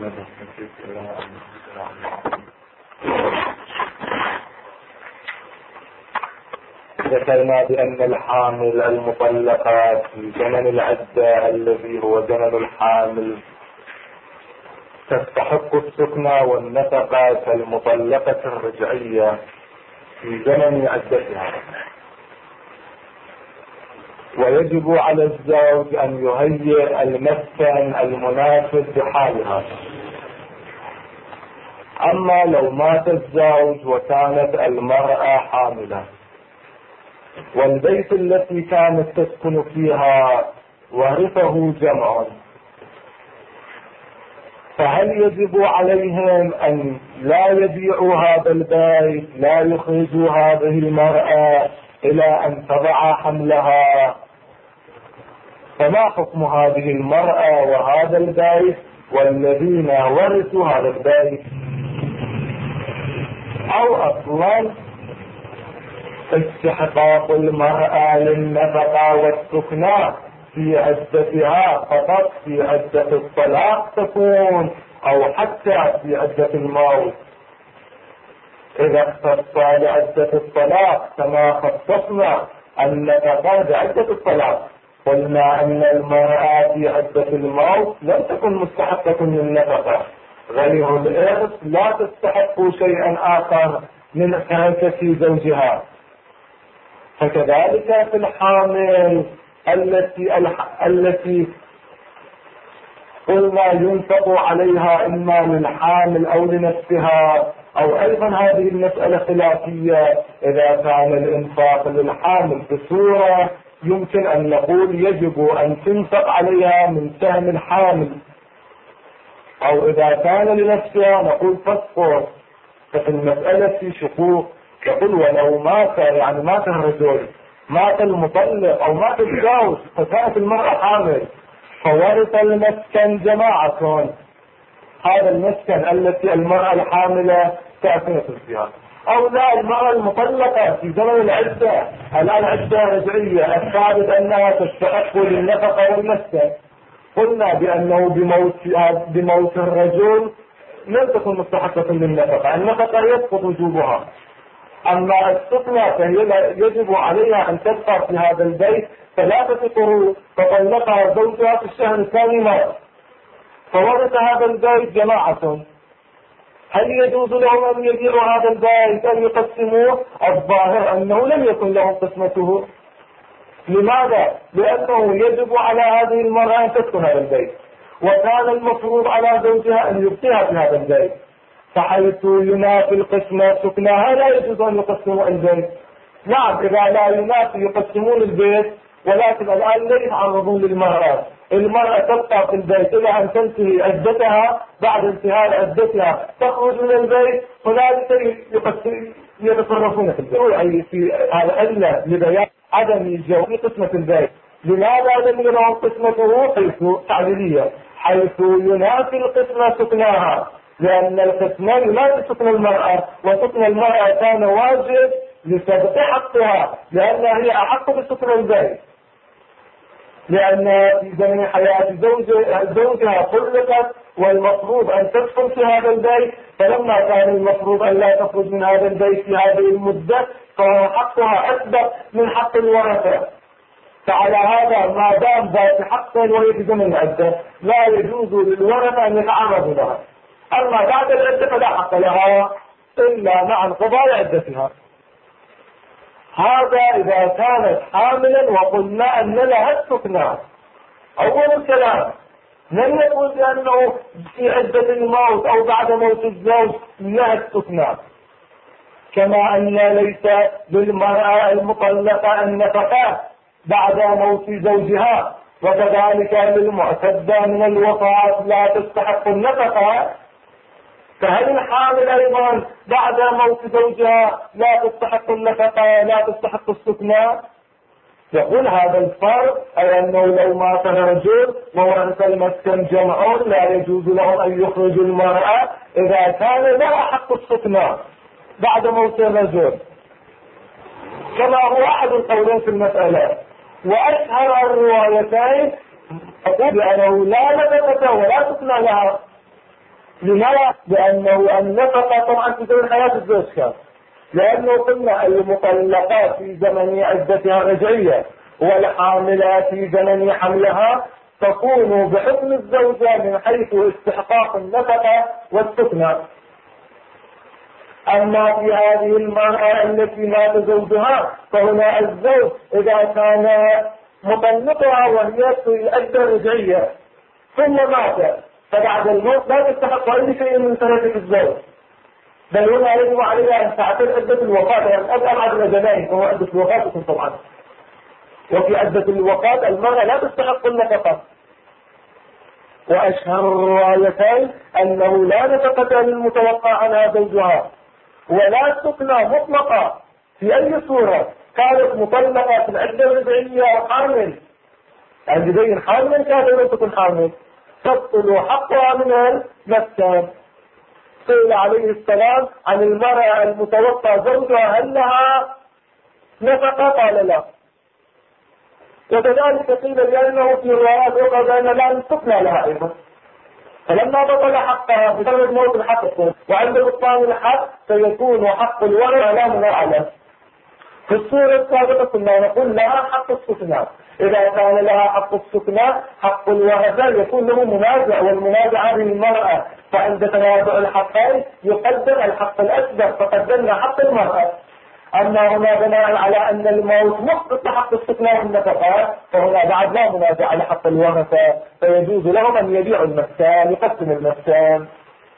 ذكرنا بأن الحامل المطلقة في زمن العدة الذي هو زمن الحامل تستحق السكنى والنفقة كالمطلقة الرجعية في زمن عدتها، ويجب على الزوج أن يهيئ المسكن المناسب بحالها. أما لو مات الزوج وكانت المرأة حاملة والبيت التي كانت تسكن فيها ورثه جمع، فهل يجب عليهم أن لا يبيعوا هذا البيت، لا يخرجوا هذه المرأة إلى أن تضع حملها؟ فما حكم هذه المرأة وهذا البيت والذين ورثوا هذا البيت؟ أو أصلا استحقاق المرأة للنفقة والسكنى في عدتها فقط في عدة الطلاق تكون، أو حتى في عدة الموت؟ إذا اختص لعدة الطلاق كما خصصنا النفقة بعدة الطلاق، قلنا أن المرأة في عدة الموت لم تكن مستحقة للنفقة، غير الإرث لا تستحق شيئا آخر من حركة زوجها. فكذلك في الحامل التي قلنا ينفق عليها إما للحامل أو لنفسها، أو أيضا هذه المسألة خلافية، إذا كان الإنفاق للحامل بصورة يمكن أن نقول يجب أن تنفق عليها من سهم الحامل، أو إذا كان لنفسها نقول تسقط. ففي المسألة شقوق، يقول ولو مات، يعني مات الرجل، مات المطلق أو مات الزوج فكانت المرأة حامل فورث المسكن جماعة، هذا المسكن التي المرأة الحاملة تأثنت فيها، أو لا المرأة المطلقة في زمن العدة، الآن عدة رجعية، الثابت أنها تستحق للنفقة والمسكن، قلنا بأنه بموت الرجل لم تكن مستحقة للنفقة، النفقة يسقط وجوبها. أما السكنى فهي يجب عليها أن تبقى في هذا البيت 3 قروء، فطلقها زوجها في الشهر الثاني مرة فورث هذا البيت جماعة، هل يجوز لهم أن يبيعوا هذا البيت أن يقسموه؟ الظاهر أنه لم يكن لهم قسمته. لماذا؟ لأنه يجب على هذه المرأة أن تسكن هذا البيت، وكان المفروض على زوجها أن يبقيها في هذا البيت، فحيث ينافي القسمة سكنها لا يجوز أن يقسموا البيت. نعم إذا لا ينافي يقسمون البيت، ولكن الآن لا يتعرضون للمرأة، المرأة تبقى في البيت إلى أن تنتهي عدتها، بعد انتهاء عدتها تخرج من البيت، هنالك يتصرفون في البيت. أي في هذا لبيان عدم جواز قسمة البيت. لماذا لم يروا قسمته؟ حيث تعديلية، حيث ينافي القسمة سكناها، لأن القسمة ينافي سكن المرأة، وسكن المرأة كان واجب لسبق حقها، لأنها هي أحق بسكن البيت، لأن في زمن حياة زوجها طلقت والمفروض أن تسكن في هذا البيت، فلما كان المفروض أن لا تخرج من هذا البيت في هذه المدة فحقها أسبق من حق الورثة. فعلى هذا ما دام ذات حق وهي في زمن العدة لا يجوز للورثة أن يتعرضوا لها، أما بعد العدة فلا حق لها إلا مع انقضاء عدتها. هذا إذا كانت حاملا وقلنا أن لها السكنى. أول الكلام لم يقل بأنه في عدة الموت أو بعد موت الزوج لها السكنى، كما أن ليس للمرأة المطلقة النفقة بعد موت زوجها، وكذلك للمعتدة من الوفاة لا تستحق النفقة، فهل الحامل أيضا بعد موت زوجها لا تستحق النفقة، لا تستحق السكنى؟ يقول هذا الفرق، أي أنه لو مات الرجل وورث المسكن جمع لا يجوز لهم أن يخرجوا المرأة إذا كان لها حق السكنى بعد موت الرجل، كما هو أحد القولين في المسألة. وأشهر الروايتين تقول بأنه لا نفقة ولا سكنى لها، لماذا؟ لأنه النفقة طبعا في زمن حياة الزوج كان، لأنه قلنا المطلقات في زمن عدتها رجعية والحاملات في زمن حملها تكون بحكم الزوجة من حيث استحقاق النفقة والسكنى. أما في هذه المرأة التي مات زوجها فهنا الزوج إذا كان مطلقها وهي في العدة الرجعية ثم مات فبعد الموت لا تستحق أي شيء من تركة الزوج، بل هنا يجب عليها أن تعتد عدة الوفاة، يعني أبعد الأجلين وهو عدة الوفاة طبعا. وفي عدة الوفاة المرأة لا تستحق النفقة. وأشهر الروايتين أنه لا نفقة للمتوقع عنها زوجها ولا سكنى مطلقة في أي صورة، كانت مطلقة في العدة الرجعية أو حامل، يعني بين حامل كانت لم تكن حامل تبطل حقها من المسكن. سئل عليه السلام عن المرأة المتوفى زوجها هل لها نفقة؟ قال لا. وكذلك قيل لأنه في روايات أخرى بأن لا سكنى لها أيضا، فلما بطل حقها بسبب موت الحق وعند بطلان الحق سيكون حق الورثة لا منع. في الصورة السابقة كنا نقول لها حق السكنى، إذا كان لها حق السكنى حق الورثة يكون له منازع، والمنازع هذه المرأة، فعند تنازع الحقين يقدم الحق الأكبر فقدمنا حق المرأة. أما هنا بناء على أن الموت مسقط حق السكنى والنفقات فهنا بعد لا منازع على حق الورثة، فيجوز لهم أن يبيعوا المسكن يقسم المسكن.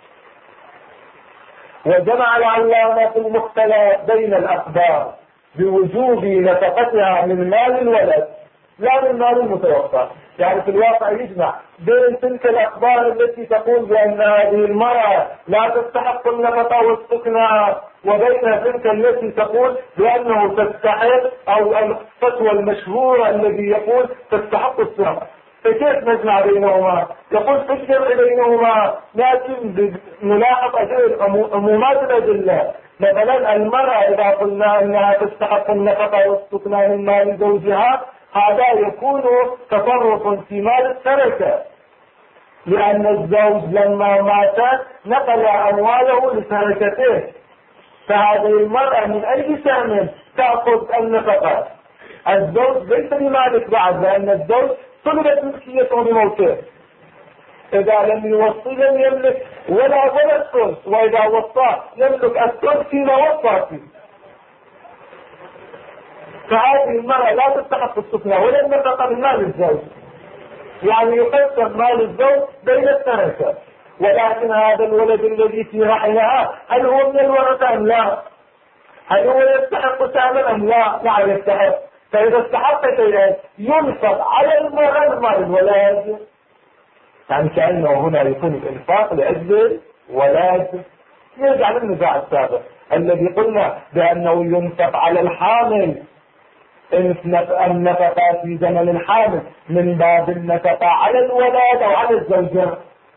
وجمع العلامة المختلف بين الأخبار بوجوب نفقتها من مال الولد لا من مال المتوفى، يعني في الواقع يجمع بين تلك الأخبار التي تقول بأن هذه المرأة لا تستحق النفقة والسكنى وبين تلك التي تقول بأنه تستحق، أو الفتوى المشهورة الذي يقول تستحق السكنى. فكيف نجمع بينهما؟ يقول في الجمع بينهما لكن نلاحظ عمومات الأدلة. مثلا المرأة إذا قلنا أنها تستحق النفقة والسكنى من مال زوجها هذا يكون تصرف في مال التركة، لأن الزوج لما مات نقل أمواله لتركته، فهذه المرأة من أي سهم تأخذ النفقة؟ الزوج ليس بمالك بعد، لأن الزوج طلبت ملكيته بموته، إذا لم يوصي لم يملك ولا الثلث، وإذا وصى يملك الثلث فيما وصى فيه. فهذه المرأة لا تستحق السكنى ولا النفقة من مال الزوج، يعني يقسم مال الزوج بين التركة، ولكن هذا الولد الذي في رحمها هل هو من الورثة أم لا؟ هل هو يستحق سهما أم لا؟ لا يستحق. فإذا استحق شيئا ينفق على المرأة مال الولد، يعني كأنه هنا يكون الإنفاق لأجل ولد. يرجع للنزاع السابق الذي قلنا بأنه ينفق على الحامل النفقة في زمن الحامل من باب النفقة على الولد أو على الزوجة.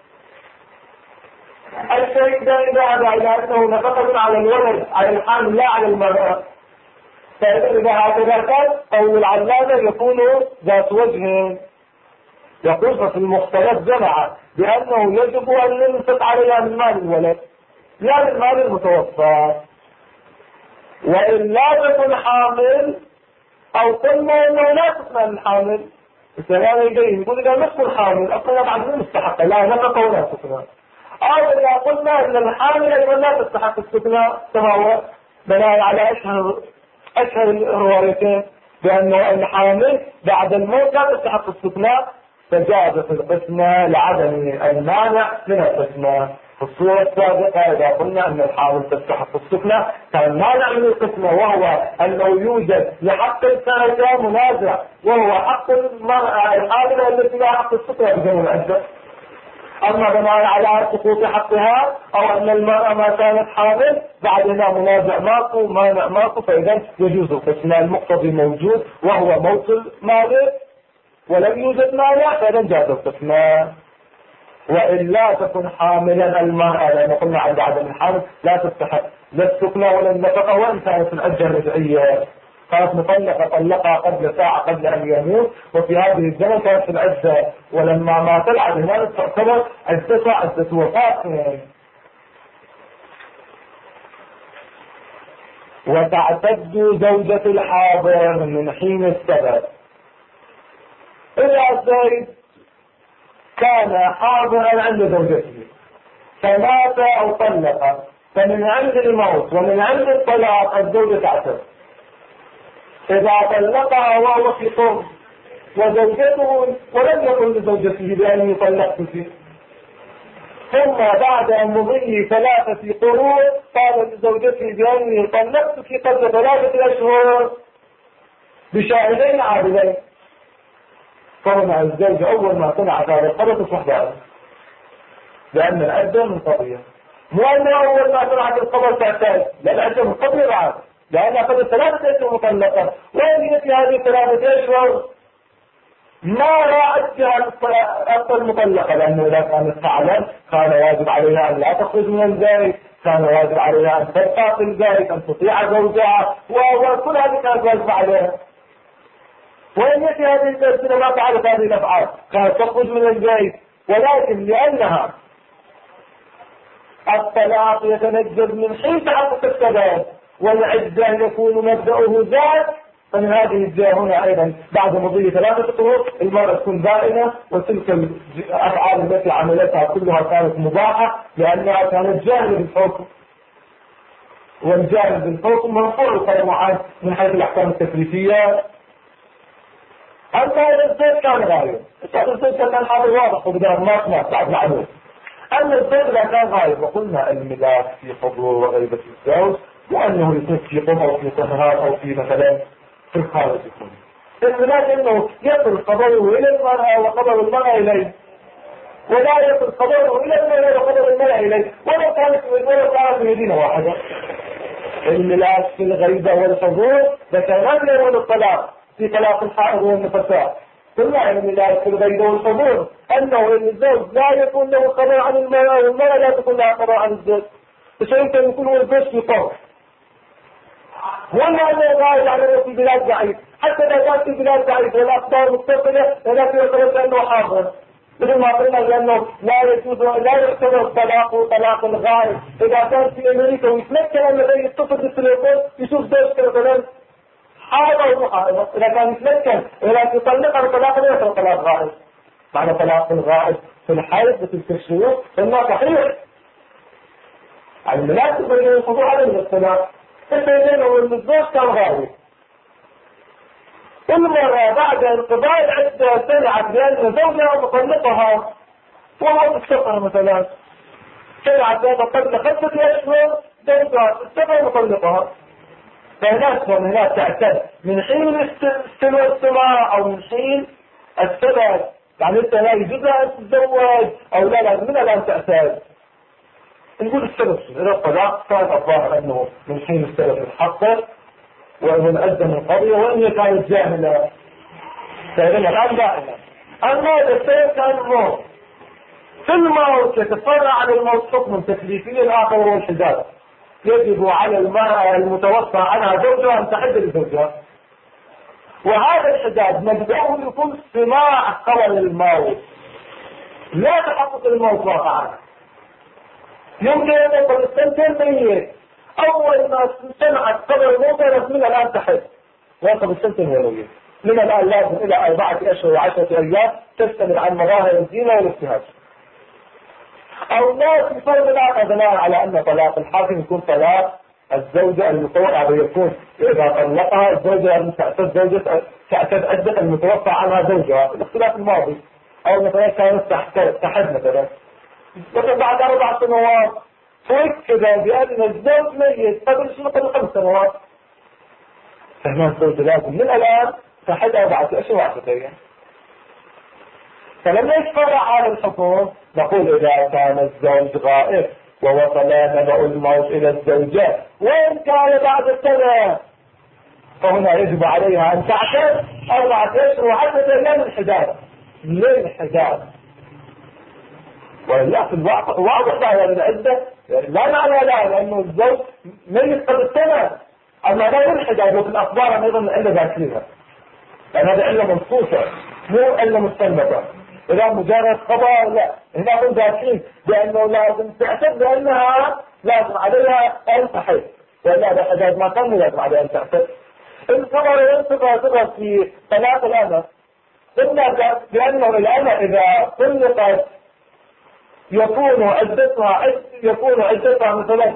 الشيء إذا ذهب إلى أنه نفقة على الولد على الحامل لا على المرأة، فإذا هكذا كان قول العلامة يكون ذات وجه. يقول في المختلف جمع بأنه يجب أن ينفق عليها من مال الولد لا من مال المتوفى، وإن لا تكن حامل أو قلنا أنه لا تكون الحامل السلام يجين يقول إذا نصف الحامل أصلا بعد مستحقة لا نفقة ولا سكنى، أو إذا قلنا أن الحامل أيضا لا تستحق السكنى كما هو بناء على أشهر الروايتين بأنه الحامل بعد الموت لا تستحق السكنى، فجازت القسمة لعدم المانع من القسمة. في الصورة السابقة إذا قلنا أن الحامل تستحق السكنى كان مانع من القسمة، وهو أنه يوجد لحق التركة منازع، وهو حق المرأة الحاملة التي لا حق السكنى بجمع العدة. أما بناء على سقوط حقها أو أن المرأة ما كانت حامل بعد هنا منازع ماكو مانع ماكو، فإذا يجوز القسمة. المقتضي موجود وهو موت المالك ولم يوجد مانع، فإذا جاز القسمة. وإلا تكن حاملا المرأة، لأن قلنا عند عدم الحمل لا تستحق لا السكنى ولا النفقة وإن كانت العدة الرجعية. كانت مطلقة طلقها قبل ساعة قبل أن يموت، وفي هذه الزمن كانت في العدة، ولما مات العبد هنالك تعتبر عدتها عدة وفاة. وتعتد زوجة الحاضر من حين السبب. إذا زيد كان حاضرا عند زوجته فمات أو طلق، فمن عند الموت ومن عند الطلاق الزوجة تعتد. إذا طلقها وهو في قرب وزوجته ولم يقل لزوجته بأني طلقتك، ثم بعد أن مضي 3 قروء قال لزوجته بأني طلقتك قبل 3 أشهر بشاهدين عادلين، فهنا الزوج أول ما طلعت هذا الخبر تصبح ضائع، لأن العدة منقضية. مو أنه أول ما طلعت الخبر تعتاد، لا، العدة منقضية بعد، لأنها قبل 3 أشهر مطلقة. وين في هذه 3 أشهر ما راعتها المطلقة، لأنه إذا كانت تعلم كان واجب عليها أن لا تخرج من البيت، كان واجب عليها أن تبقى في البيت، أن تطيع زوجها، وكل هذه كانت واجبة عليها. وإن يأتي هذه البيت ما فعلت هذه الأفعال كانت تخرج من البيت، ولكن لأنها الطلاق يتنجد من حين تحقق السبب والعدة يكون مبدأه ذات، فمن هذه الجهة هنا أيضا بعد مضي 3 قروء المرأة تكون بائنة، وتلك الأفعال التي عملتها كلها كانت مباحة لأنها كانت جاهلة بالحكم، والجاهل بالحكم مرفوع القلم عنه من حيث الأحكام التكليفية. أما إذا الزوج كان غايب، الزوج كان حاضر واضح وبدأ ما بعد معلوم. أما الزوج إذا كان غايب، وقلنا الملاك في حضور وغيبة الزوج، وأنه يكون في قمة أو في طهران أو في مثلا في الخارج يكون الملاك أنه يصل خبره إلى المرأة وخبر المرأة إليه، ولا يصل خبره إلى المرأة وخبر المرأة إليه، ولو كانت في مدينة واحدة. الملاك في الغيبة والحضور ذكرنا له الطلاق في طلاق الحائض والنفساء، قلنا الملاك في الغيبة والحضور أنه الزوج لا يكون له خبر عن المرأة والمرأة لا تكون لها خبر عن الزوج، فشيء يكون هو الزوج في طرف، ولا أنه غايب على في بلاد بعيد. حتى إذا كان في بلاد بعيد والأخبار متصلة ولكن يخرج أنه حاضر، مثل ما قلنا لأنه لا يجوز لا يعتبر الطلاق طلاق الغائب. إذا كان في أمريكا ويتمكن أن يتصل بالتليفون يشوف زوجته مثلا حاضر ومحاضر، إذا كان يتمكن إذا يطلقها بطلاق لا يصير طلاق غائب. معنى طلاق الغائب في الحيض بتلك الشروط إنه صحيح، يعني المناسب بين الخضوع على الطلاق البينين والزوج كان غائب. كل مرة بعد انقضاء العدة سمعت بأن زوجها مطلقها وهو السفر مثلا، سمعت بأنه قبل 5 أشهر زوجها السفر مطلقها، فهناك تعتد من حين استلوى السماع أو من حين السبب، يعني انت لا يجوز أن تتزوج أو لا من الآن تعتد. نقول السبب إذا الطلاق كان الظاهر أنه من حين السبب الحقر ومن أدى من قضية، وإن كانت جاهلة فإذن الآن دائما. أما إذا السبب كان الموت، في الموت يتفرع على الموت حكم تكليفي آخر وهو الحجاب. يجب على المرأة المتوفى عنها زوجها أن تحد لزوجها، وهذا الحجاب مبدأه يكون سماع خبر الموت لا تحقق الموت واقعا. يمكن أن يقول السنتين ميت، أول ما سمعت خبر الموت من الآن تحد، ويقف السنتين ميت، من الآن لازم إلى 4 أشهر و10 أيام تستمر عن مظاهر الزينة والابتهاج. أو ناس يفرض بناء على أن طلاق الحاكم يكون طلاق الزوجة المتوفى، ويكون إذا طلقها الزوجة تعتد عدة المتوفى عنها زوجها، الاختلاف الماضي. أو مثلا كانت تحد مثلا بعد 4 سنوات تؤكد بأن الزوج ميت قبل 5 سنوات، فهنا الزوج لازم من الآن تحد 4 أشهر و10 أيام. فلما يتفرع على الحكم نقول إذا كان الزوج غائب ووصل نبأ الموت إلى الزوجة وإن كان بعد سنة، فهنا يجب عليها أن تعتد 4 أشهر و10 أيام الحجاب للحجاب. وإلا في الواقع ظاهر العدة لا معنى لا، لأنه الزوج ميت قبل سنة، أما لا يلحد وفي الأخبار أيضا إلا ذاكرها، لأن هذا علة منصوصة مو علة مستنبطة. إذا مجرد خبر لا، هنا هم ذاكرين بأنه لازم تعتد بأنها لازم عليها أن تحد، ولا بحداد ما كان لازم عليها أن تعتد. الخبر ينصبها في طلاق الأمة، قلنا بأنه الأمة إذا طلقت يكون عدتها مثلا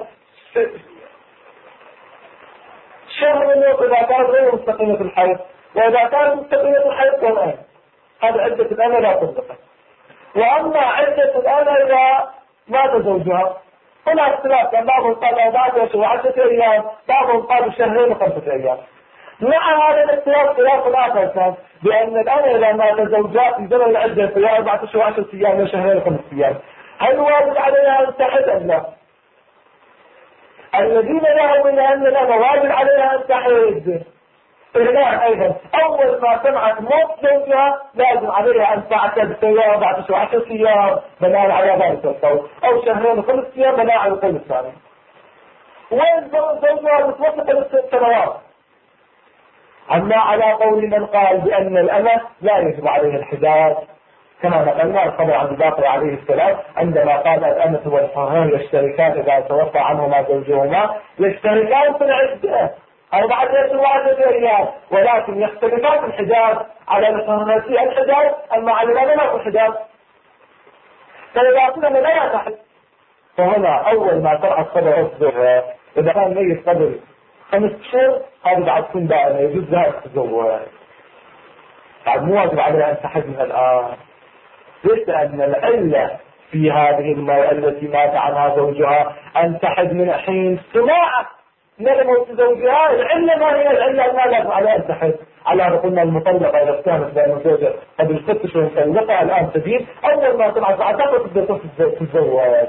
شهر إذا كانت غير مستقيمة الحيض، وإذا كانت مستقيمة الحيض كمان هذا عدة الأمة لا طلقت. وأما عدة الأمة إذا مات زوجها هنا اختلاف، كان بعضهم قال 14 و10 أيام، بعضهم قال شهرين و5 أيام. مع هذا الاختلاف خلاف الآخر كان بأن الأمة إذا مات زوجها في زمن العدة في 14 و10 أيام وشهرين و5 أيام، هل واجب عليها أن تحد أم لا؟ الذين ذهبوا إلى أن الأمة واجب عليها أن تحد إهلاء أيضا أول ما سمعت موت زوجها لازم عليها أن تعتد في 14 و10 أيام بناء على ذلك القول، أو شهرين و5 أيام بناء على القول الثاني. وين زوجها متوسط ل6 سنوات. أما على قول من قال بأن الأمة لا يجب عليها الحداد، كما نقلنا الخبر عن الباقر عليه السلام عندما قال الأمة والحرير يشتركان إذا توفى عنهما زوجهما يشتركان في العدة 14 أيام، ولكن يختلفان في الحداد. على الحرير الحداد، أما على الأمة الحداد. فإذا قلنا لا تحد، فهنا أول ما طرح الخبر أصدر إذا كان ميت قبل 5 أشهر هذا بعد تكون دائما يجوز لها التزوج، بعد مو واجب عليها أن تحد من الآن. ليس أن العلة في هذه المرأة التي مات عنها زوجها أن تحد من حين سماعة موت زوجها، العلة ما هي العلة؟ ما لازم عليها أن تحد. على أن قلنا المطلقة إذا كانت بين زوجها قبل 6 أشهر مطلقة الآن تزيد، أول ما سمعت أعتقد تبدأ تتزوج.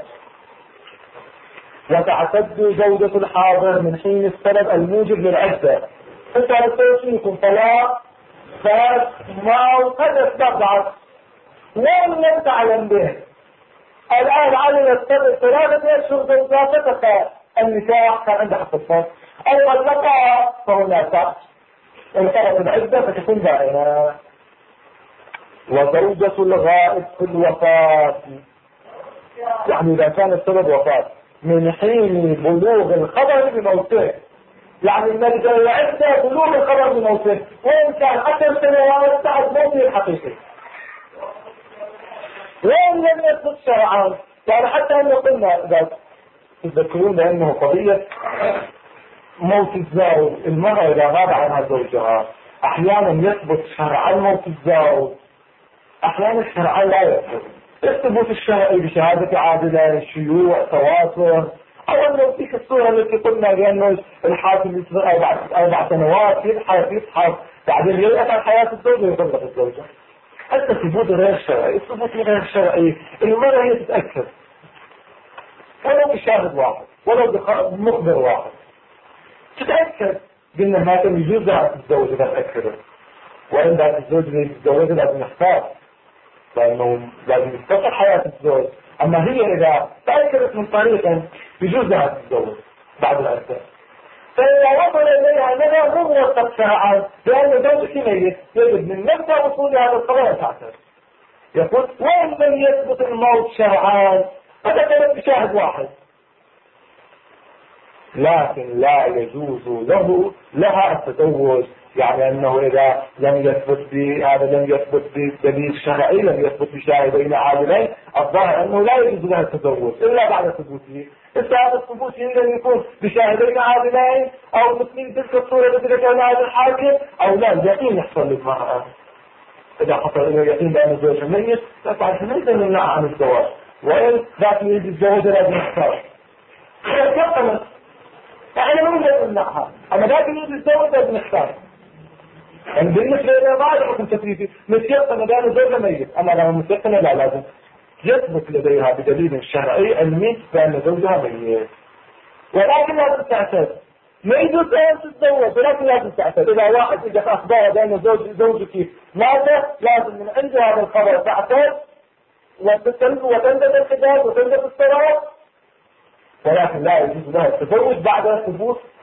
وتعتد زوجة الحاضر من حين السبب الموجب للعدة. انت يكون طلاق فات ما قد استبعد وين لم تعلم به. الآن علمت 3 أشهر زوجاتك النكاح كان عندها حق الفات، أو طلقها فهناك انتهت العدة فتكون دائما. وزوجة الغائب في الوفاة، يعني إذا كان السبب وفاة من حين بلوغ الخبر بموته، يعني النتيجة العدة بلوغ الخبر بموته، وإن كان 10 سنوات بعد موته الحقيقي، وإن لم يثبت شرعا. يعني حتى أنه قلنا إذا تذكرون بأنه قضية موت الزوج، المرأة إذا غاب عنها زوجها أحيانا يثبت شرعا موت الزوج، أحيانا شرعا لا يثبت. الثبوت الشرعي بشهادة عادلة، شيوع، تواتر، أو أنه تلك الصورة التي قلنا بأنه الحاكم يصبر 4 سنوات يبحث بعدين يلقى عن حياة الزوجة ويطلق الزوجة. حتى الثبوت غير شرعي، الثبوت غير شرعي، المرأة هي تتأكد ولو بشاهد واحد ولو بمخبر واحد تتأكد بأن ما كان يجوز لها تتزوج إذا تأكدت، وإن ذات الزوج اللي يتزوج لازم يختار، لأنه لازم يستقر حياة الزوج. أما هي إذا تأكدت من طريقا يجوز لها تتزوج بعد العدة، فإذا وصل إليها أنها مو موثق شرعا لأن زوجك ميت، يجب من متى وصول هذا القرار تعتد. يقول وإن لم يثبت الموت شرعا فتكلم بشاهد واحد، لكن لا يجوز لها التزوج. يعني أنه إذا لم يثبت هذا لم يثبت بدليل شرعي، لم يثبت بشاهدين عادلين، الظاهر أنه لا يجوز لها التزوج إلا بعد ثبوته. هذا الثبوت لم يكون بشاهدين عادلين أو مثل تلك الصورة التي ذكرناها هذا الحاكم، أو لا اليقين يحصل للمرأة. إذا حصل له يقين بأن الزوج ميت فطبعا ليس يمنعها عن الزواج، وإن ذاك يريد الزواج لازم يختار. يقتنع يعني ما نقدر نمنعها، أما ذاك يريد الزواج لازم يختار. يعني بالنسبة إلى بعض حكم تكليفي متيقن بأن الزوج ميت، أما لو متيقن لا لازم يثبت لديها بدليل شرعي علمي بأن زوجها ميت، ولكن لازم تعتد. ما يجوز أن تتزوج ولكن لازم تعتد. إذا واحد إجا أخبار بأن زوجك مات لازم من عند هذا الخبر تعتد وتندب الحداد وتندب الصلاة، ولكن لا يجوز لها التزوج بعد ثبوت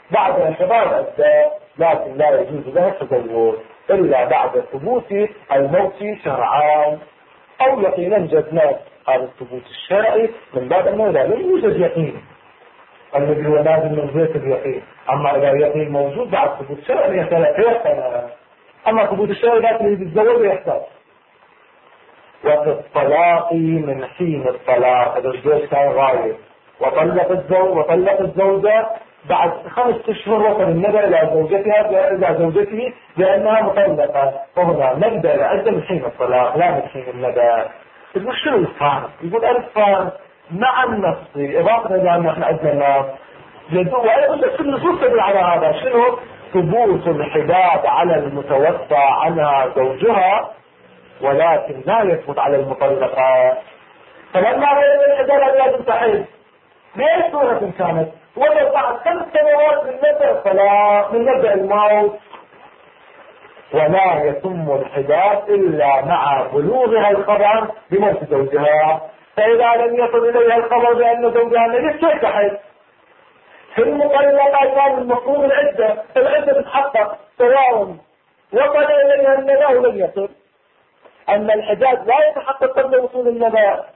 بعد انقضاء العدة، لكن لا يجوز لها التزوج إلا بعد ثبوت الموت شرعا أو يقينا جزما. هذا الثبوت الشرعي من باب أنه لا يوجد يقين الذي هو لازم من زيت اليقين. أما إذا اليقين موجود بعد ثبوت الشرعي يتلقى. أما ثبوت الشرعي لكن يتزوج ويحتاج. وفي الطلاق من حين الطلاق، إذا الزوج كان غايب وطلق الزوجة بعد 5 أشهر وصل الندى إلى زوجته لأنها مطلقة، وهنا نبدأ العدة من حين الطلاق لا من حين الندى. يقول شنو الفرق؟ يقول الفرق مع النص إضافة إلى أن احنا عندنا النص وأيضا كل نصوص تدل على هذا. شنو؟ ثبوت الحداد على المتوفى عنها زوجها ولكن لا يثبت على المطلقة. فلما غير الحداد لازم تحيد بأي صورة كانت، ولو بعد 5 سنوات من مبدأ الطلاق من مبدأ الموت، ولا يتم الحداد إلا مع بلوغها الخبر بموت زوجها. فإذا لم يصل إليها الخبر بأن زوجها ميت كيف تحد؟ في المطلقة كان المفروض العدة تتحقق سواء وصل إليها النداء ولم يصل. أما الحداد لا يتحقق قبل وصول النداء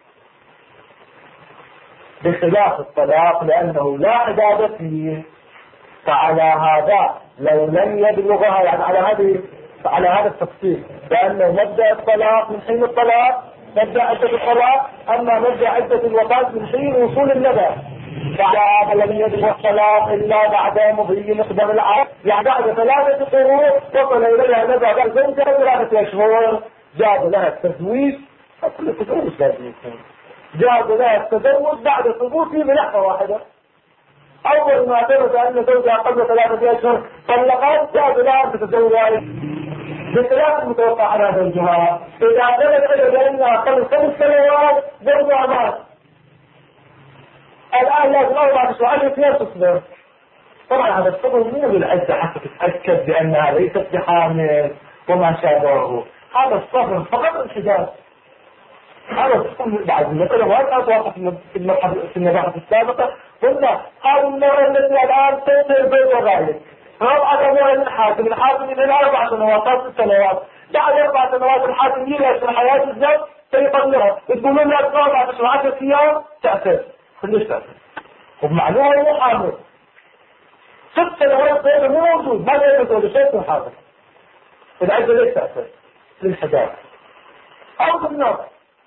بخلاف الطلاق لأنه لا حداد فيه. فعلى هذا لو لم يبلغها، يعني على هذا التفصيل، لأنه مبدأ الطلاق من حين الطلاق مبدأ عدة الطلاق، أما مبدأ عدة الوفاة من حين وصول الندى. فعلى هذا لم يبلغ الطلاق إلا بعد مضي مقدار العقد، يعني بعد 3 قروء وصل إليها ندى بعد زوجها 3 أشهر جاز لها التزويج. كل التزوج لازم يكون جاز لها التزوج بعد ثبوته بلحظة واحدة. أول ما ثبت أن زوجها قبل 3 أشهر طلقت جاز لها أن تتزوج بخلاف المتوقع على زوجها. إذا ثبت بأنها قبل 5 سنوات زوجها مات، الآن لازم 4 أشهر تصبر. طبعا هذا الصبر مو بالعدة حتى تتأكد بأنها ليست بحامل وما شابهه. هذا الصبر فقط الحجاب. هذا تكون بعد مثلا وأنا أتوقف في النباحة السابقة قلنا هذه المرة التي الآن تنتهي البيت وغاية 4 أموال الحاكم إلى 4 سنوات 5 سنوات. بعد 4 سنوات الحاكم يلعب في حياة الزوج سيطلقها. تقولون لا 10 أيام تأثر كلش تأثر وبمعلومة مو حامل 6 سنوات غير مو موجود. ما يقدر شيء حامل. العدة ليش تأثر للحجاب أو بالنار.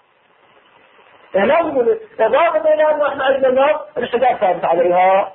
لازم إضافة إلى أنه إحنا عندنا الحجاب ثابت عليها.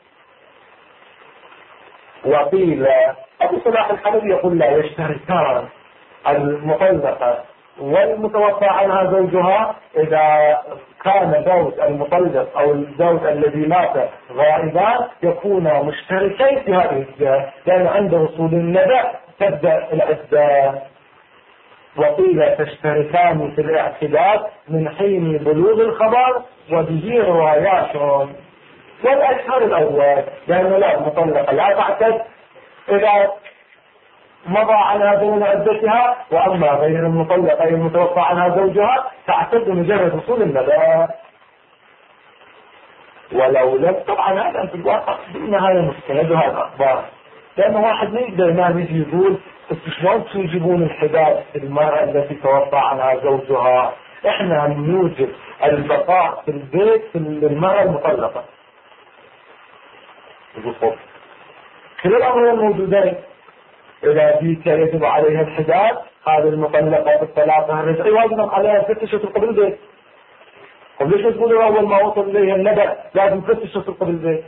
وقيل أبو صلاح الحلبي يقول لا يشتركان المطلقة والمتوفى عنها زوجها إذا كان زوج المطلق أو الزوج الذي مات غائبان يكون مشتركين في هذه الجهة، لأن عند وصول الندى تبدأ العدة. وقيل تشتركان في الاعتداد من حين بلوغ الخبر وبه روايات. والأشهر الأول لأنه لا المطلقة لا تعتد إذا مضى عنها دون عدتها، وأما غير المطلقة المتوفى عنها زوجها تعتد مجرد وصول الندى. ولو لم طبعا هذا في الواقع بالنهاية مستند هذا أخبار، لأنه واحد ما يقدر ما يجي يقول شلون توجبون الحداد في المرأة التي توفى عنها زوجها. احنا نوجب البقاء في البيت في المرأة المطلقة. يقول كل الأمرين موجودين. إذا جيت يجب عليها الحداد هذه المطلقة بالطلاق الرجعي واجب عليها 6 أشهر قبل البيت. طب ليش تقولوا أول ما وصل إليها الندى لازم 6 أشهر قبل البيت؟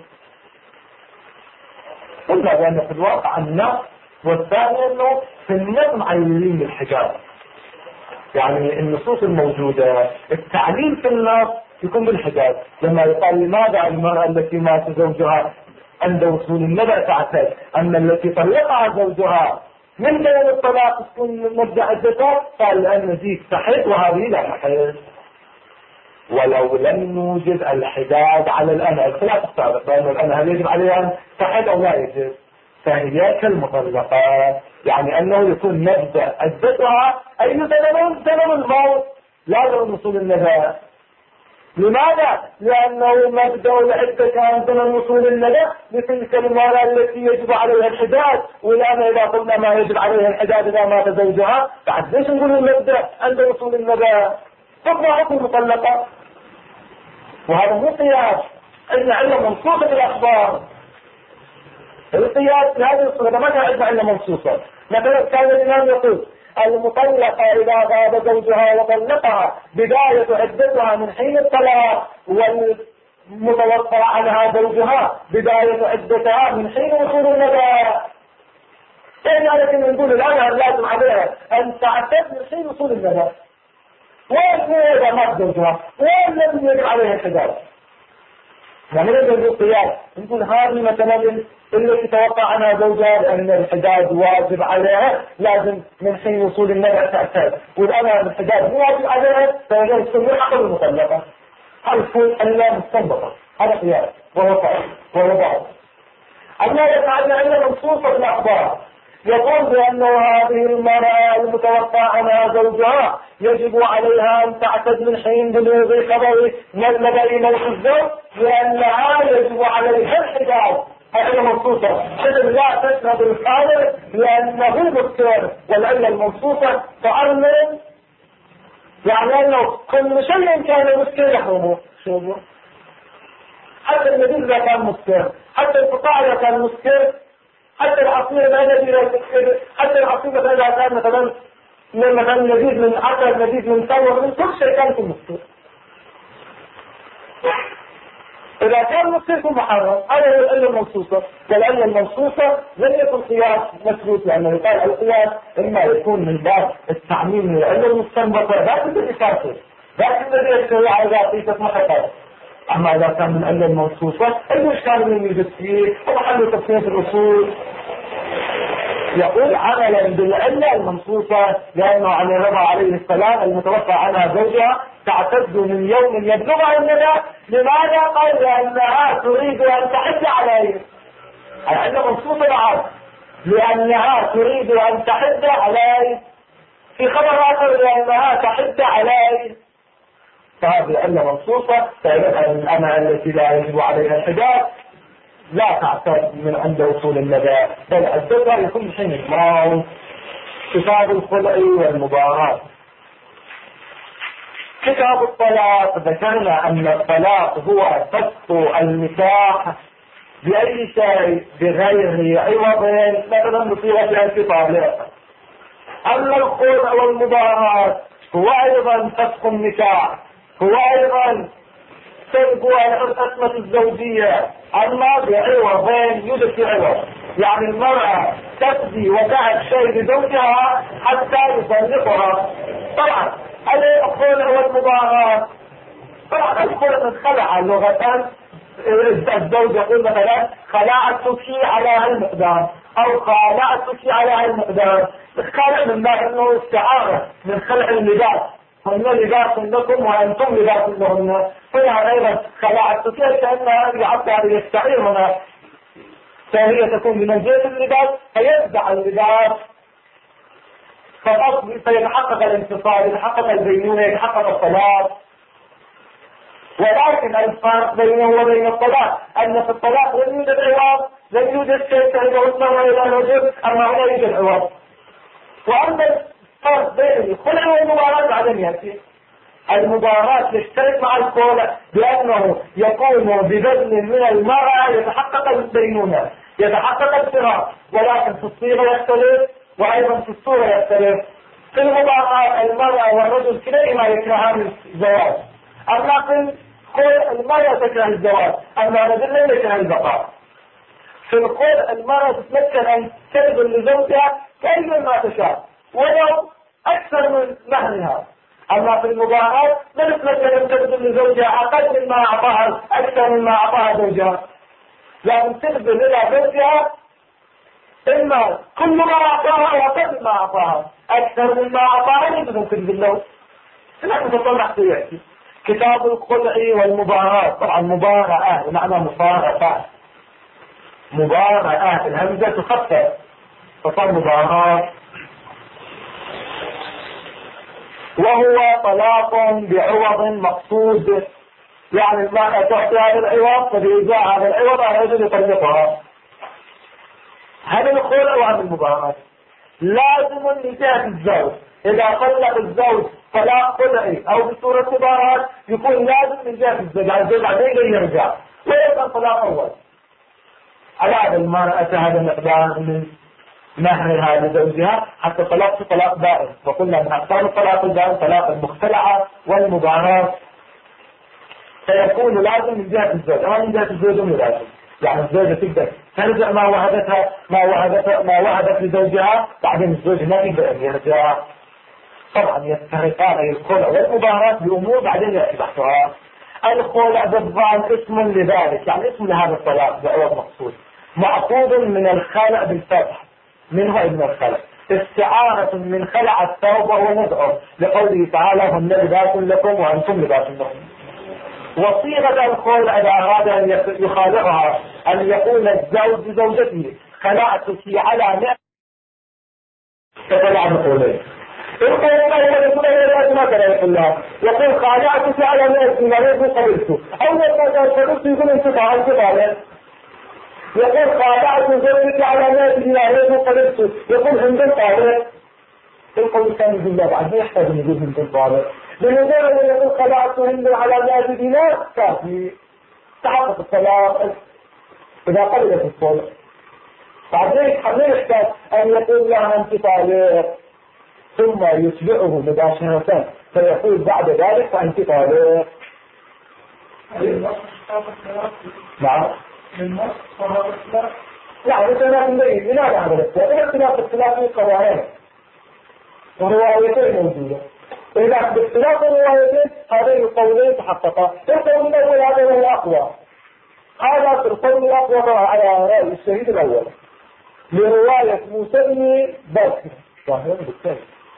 قلنا بأن في الواقع النص، والثاني أنه في النص معللين الحجاب. يعني النصوص الموجودة التعليل في النص يكون بالحجاب. لما يقال لماذا المرأة التي مات زوجها عند وصول الندى تعتد، أما التي طلقها زوجها من بين الطلاق تكون مبدأ عدتها، قال لأن ذيك تحد وهذه لا تحد. ولو لم نوجد الحداد على الأنهى الخلاف السابق لأن الأنهى هل يجب عليها أن تحد أو لا يجب، فهي كالمطلقة. يعني أنه يكون مبدأ عدتها أي زمن الموت لا من وصول الندى. لماذا؟ لأنه مبدأ العدة كانت من وصول الندى لتلك المرأة التي يجب عليها الحداد، والآن إذا قلنا ما يجب عليها الحداد إذا مات زوجها، بعد ليش نقول المبدأ عند وصول الندى؟ تطلع حكم المطلقة، وهذا مو قياس، عندنا علة منصوصة في الأخبار. القياس في هذه الصورة ما كان عندنا علة منصوصة. مثلا كان الإمام يقول المطلقة إذا غاب زوجها وطلقها بداية عدتها من حين الطلاق، والمتوفى عنها زوجها بداية عدتها من حين وصول الندى. لكن نقول الآن لازم عليها أن تعتد من حين وصول الندى. وين إذا مات زوجها؟ وين لم يجب عليها الحداد؟ يعني نقدر نقول قياس، نقول هذه مثلا التي توقع عنها زوجها لأن الحداد واجب عليها لازم من حين وصول الندى تعتد، والآن الحداد مو واجب عليها فيجب تكون حق المطلقة. هذا يكون ألا مستنبطة، هذا قياس وهو صحيح وهو باطل. أما يفعلنا عندنا منصوصة في الأخبار يقول بأن هذه المرأة المتوفى عنها زوجها يجب عليها أن تعتد من حين بلوغ خبر نبأ موت الزوج، لأنها يجب عليها الحداد. هذه منصوصة، إذن لا تشهد الخالق لأنه مذكر، والعلة المنصوصة تعلم يعني أنه كل شيء كان مسكر يحرمه. شوفوا حتى النبيذ إذا كان مسكر، حتى الفقاع إذا كان مسكر، حتى العصير حتى العصير إذا كان مثلا نبيذ من عسل، نبيذ من ثور، من كل شيء كان في مسكر. إذا كان مسكر يكون محرم. هذا هو العلة المنصوصة، والعلة المنصوصة لم يكن قياس مسروق، لأنه يقال القياس إما يكون من باب التعميم من العلة المستنبطة لكن بالإساسة، لكن الذي يشتري على ذاتية محقق. أما إذا كان من العلة المنصوصة أي إشكال من يوجد فيه ومحل تفصيل في الأصول. يقول عملا بالعلة المنصوصة، لأنه عن الرضا عليه السلام المتوفى عنها زوجها تعتد من يوم يبلغها الندى. لماذا؟ قال لأنها تريد أن تحد عليه. العلة منصوصة العرض لأنها تريد أن تحد عليه، في خبر آخر لأنها تحد عليه. فهذه العلة منصوصة، فإذا الأمة التي لا يجب عليها الحداد لا تعتد من عند وصول الندى، بل عدتها لكل حين. ما كتاب الخلع والمباراة. كتاب الطلاق ذكرنا أن الطلاق هو فسخ النكاح بأي شيء بغير عوض، مثلا بصيغة الانفصال. أما الخلع والمباراة هو أيضا فسخ النكاح، هو أيضا تبقى العصمة الزوجية، أما بعوضين يوجد في عوض. يعني المرأة تفدي وتعب شيء لزوجها حتى يطلقها. طبعا الخلع والمباراة، طبعا الخلع من خلع لغة، الزوج يقول مثلا خلعتك على هالمقدار او خلعتك على هالمقدار. الخلع من باب انه استعارة من خلع اللباس، هن لباس لكم وانتم لباس لهن، فهي ايضا خلعتك كانها يعبر يستعير هنا، فهي تكون بمنزلة اللباس فيتبع اللباس فيتحقق الانفصال، يتحقق البينونة، يتحقق الطلاق. ولكن الفرق بينه وبين الطلاق أن في الطلاق لم يوجد عوض، لم يوجد شيء كأنه النظر إلى الوجود، أما هنا يوجد عوض. وأما الفرق بين الخلع والمباراة عدم يأتي. المباراة يشترك مع الخلع بأنه يقوم ببذل من المرأة يتحقق البينونة، يتحقق الفراق، ولكن في الصيغة يختلف وأيضا في الصورة يختلف. في المباراة المرأة والرجل كليهما يكرهان الزواج، أما في الخلع المرأة تكره الزواج، أما الرجل لا يكره البقاء. في الخلع المرأة تتمكن أن تبذل لزوجها كأيما تشاء ولو أكثر من مهرها، أما في المباراة لا تتمكن أن تبذل لزوجها أقل مما أعطاها أكثر مما أعطاها زوجها، لأن تبذل إلى زوجها إما كل ما أعطاها وقد ما أعطاها أكثر مما أعطاها يجب تبذل له. لا تتطلع سيأتي كتاب الخلع والمباراة. طبعا مباراة بمعنى مصارفة، مباراة الهمزة تخفف فصار مباراة. وهو طلاق بعوض مقصود يعني المرأة تعطي هذا العوض، فإذا جاء هذا العوض الرجل يطلقها. هذا الخلع وهذا المباراة لازم من جهة الزوج. إذا طلق الزوج طلاق خلعي أو بصورة مباراة يكون لازم من جهة الزوج، يعني الزوج بعدين يرجع، ويبقى طلاق أول. على هذا المرأة هذا مقدار من مهرها لزوجها حتى طلاق بائن، وقلنا من أقسام الطلاق البائن طلاق المختلعة والمباراة، فيكون لازم من جهة الزوج. أما من جهة الزوج مو لازم، يعني الزوجة تقدر ترجع ما وهبت لزوجها، بعدين الزوج ما يقدر أن يرجع. طبعا يفترقان الخلع والمباراة بأمور بعدين يأتي بحثها. الخلع بالضبط اسم لذلك، يعني اسم لهذا الطلاق بعوض مقصود، مأخوذ من الخلع بالفتح، منه ابن الخلع، استعارة من خلع الثوب وهو نزعه، لقوله تعالى هن لباس لكم وأنتم لباس لكم. وصيغة الخلع إذا أراد أن يخالعها أن يقول الزوج لزوجته خلعتك على 100 فخلع بقولين. القول الأول يقول لا ما كان يقول لها، يقول خالعتك على 100 دينار يقول قبلته، أو ما قبلته يقول انقطع يقول خالعت زوجك على 100 دينار يقول قبلته، يقول هند طالب. القول الثاني يقول لا بعد ما يحتاج أن يقول هند طالب، بمجرد يقول خلعت هند على 100 دينار كافي، تحقق الطلاق إذا قبلت الصلح. بعدين ما يحتاج أن يقول لها أنت طالق ثم يتبعه مباشرة فيقول بعد ذلك فأنت طالق. نعم. يعني اختلاف بعيد. لماذا هذا الاختلاف؟ اختلاف القوانين وروايتين موجودة. إذا باختلاف الروايتين هذين القولين تحققا. القول الأول هذا هو الأقوى، هذا القول الأقوى على رأي الشهيد الأول لرواية موسى بن بكر ظاهرا بالتالي.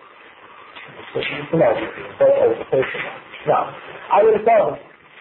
نعم. على الكاظم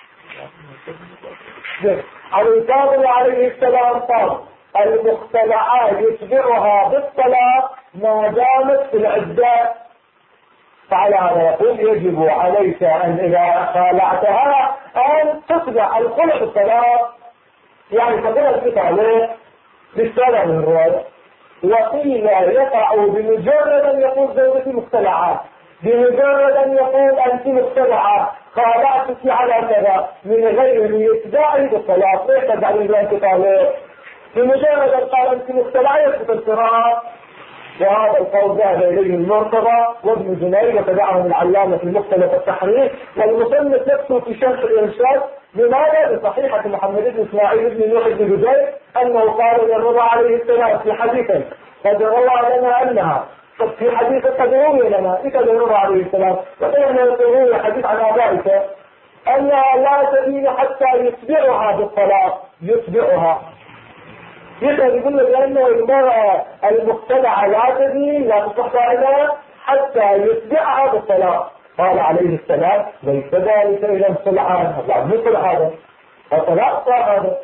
عليه السلام قال المختلعات يتبعها بالطلاق ما دامت في العدة، فعلى هذا يقول يجب عليك أن إذا خالعتها أن تتبع الخلع بالطلاق، يعني تقول القطع بالسلام من الرواية. وقيل يقع بمجرد أن يقول زوجتي مختلعات، بمجرد أن يقول أنت مختلعة خالعتك على كذا من غير يتباعي بالطلاق ليس بعد أنت طالق، بمجرد أن قال أنت مختلعة يثبت الفراق. وهذا القول ذهب إليه المرتضى وابن جنيد وتبعه العلامة في المختلف التحرير، والمصنف نفسه في شرح الإرشاد لماذا بصحيحة محمد بن إسماعيل بن نوح بن جبير أنه قال للرضا عليه السلام في حديثا قد روى لنا أنها في حديث قد روي لنا إذا للرضا عليه السلام وكان يقول حديث عن آبائك أنها لا تبين حتى يتبعها بالطلاق، يتبعها يقول لأنه المرأة المختلعة لا تبين لا تصح إلا حتى يتبعها بالطلاق. قال عليه السلام ليس ذلك إلى الخلعان، هذا مثل هذا فطلاق هذا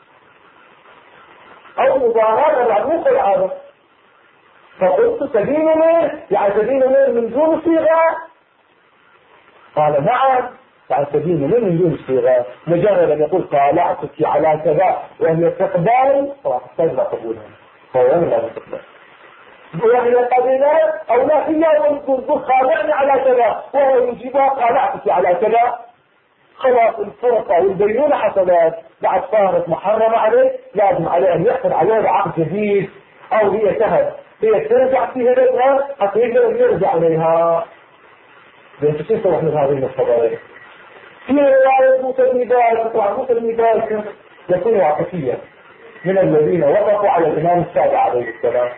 أو مباراة هذا مثل هذا. فقلت تبين منه يعني تبين منه من دون صيغة؟ قال نعم يعني تبين منه من دون صيغة، مجرد أن يقول طالعتك على كذا وهي تقبل فاحتاج قبولها فهو لا تقبل، وهي قبلت أو لا هي ويقول خالعني على كذا وهو يجيبها طالعتك على كذا، خلاص الفرقة والبينونة حصلت، بعد صارت محرمة عليه لازم عليه أن يحصل عليه بعقد جديد أو هي شهد هي ترجع فيها بيتها حتى يقدر يرجع عليها. بأنت كيف تروح من هذه القضايا؟ في رواية متنبات طبعا متنبات يكون عاطفيا من الذين وقفوا على الإمام السابع عليه السلام.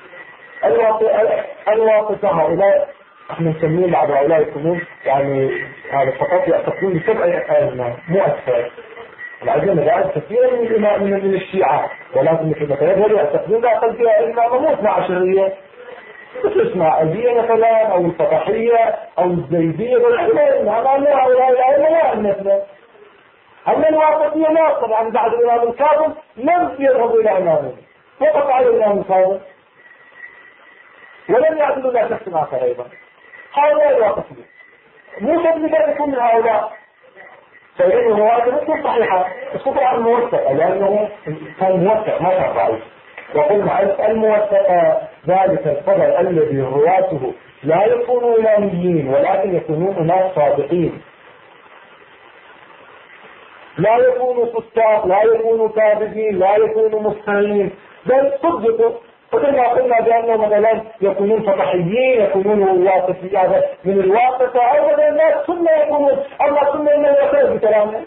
الواقفة هؤلاء احنا نسميه بعض هؤلاء يكونون يعني هذا فقط يعتقدون بسبع أئمة مو أكثر. العجل ذلك كثيرا من الإمام من الشيعة، ولكن مثل ما يظهر يعتقدون بأقل فيها إمام مو 12 مثل اسماعيلية مثلا أو الفتحية أو الزيدية والعلم هذا هؤلاء الأئمة لا مثله. أما الواقفية لا طبعا بعد الإمام الكاظم لم يذهبوا إلى إمامه وقف على الإمام الكاظم ولم يعدلوا لا شخص آخر أيضا. هؤلاء الواقفية موسى بن ذلك من هؤلاء فإذا الرواية مش صحيحة، تسقط عن الموثقة لأنه كان موثق ما كان ضعيف. وقلنا الموثقة ذلك الخبر الذي رواته لا يكونوا إماميين ولكن يكونون ناس صادقين، لا يكونوا فساق، لا يكونوا كاذبين، لا يكونوا مفترين، بل صدقوا. وكما قلنا بأنه مثلا يكونون فضحيين، يكونون واقفين من الواقفة أو من الناس ثم يكونون الله ثم إنه يخرج بكلامه